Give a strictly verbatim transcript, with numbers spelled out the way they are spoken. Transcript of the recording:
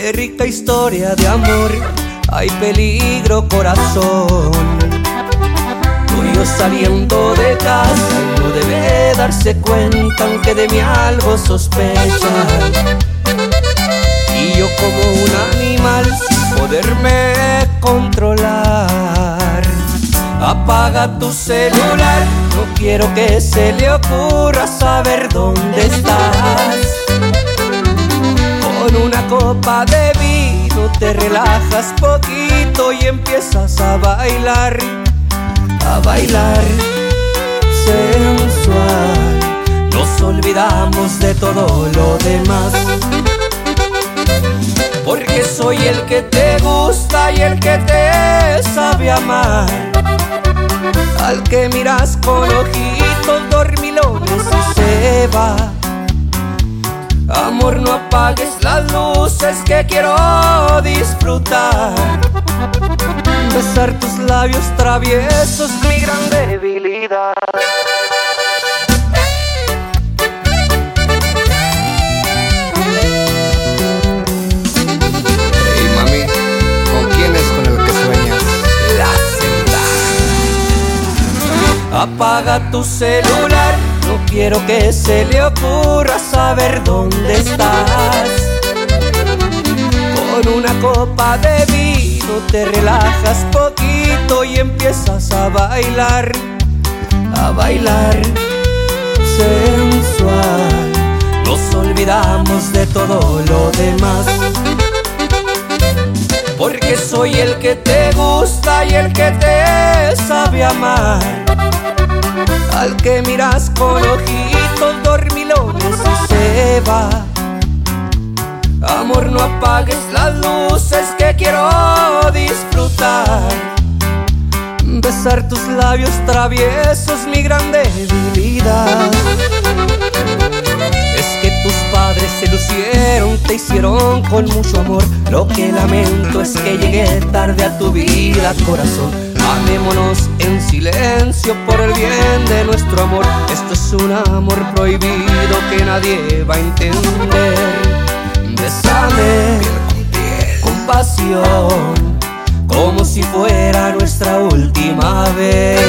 Qué rica historia de amor, hay peligro corazón. Tú saliendo de casa y no debe darse cuenta, aunque de mí algo sospecha. Y yo como un animal sin poderme controlar. Apaga tu celular, no quiero que se le ocurra saber dónde estás. Con una copa de vino te relajas poquito y empiezas a bailar, a bailar sensual. Nos olvidamos de todo lo demás, porque soy el que te gusta y el que te sabe amar, al que miras con ojitos dormilones y se va. Amor, no apagues las luces que quiero disfrutar. Besar tus labios traviesos, mi gran debilidad. Hey mami, ¿con quién es con el que sueñas? La celda. Apaga tu celular, no quiero que se le ocurra saber dónde estás. Con una copa de vino te relajas poquito y empiezas a bailar, a bailar sensual. Nos olvidamos de todo lo demás, porque soy el que te gusta y el que te sabe amar, al que miras con ojitos dormilones y se va. Amor, no apagues las luces que quiero disfrutar. Besar tus labios traviesos, mi gran debilidad. Es que tus padres se lucieron, te hicieron con mucho amor. Lo que lamento es que llegué tarde a tu vida, corazón. Amémonos en silencio por el bien de nuestro amor. Esto es un amor prohibido que nadie va a entender. Bésame con pasión, como si fuera nuestra última vez.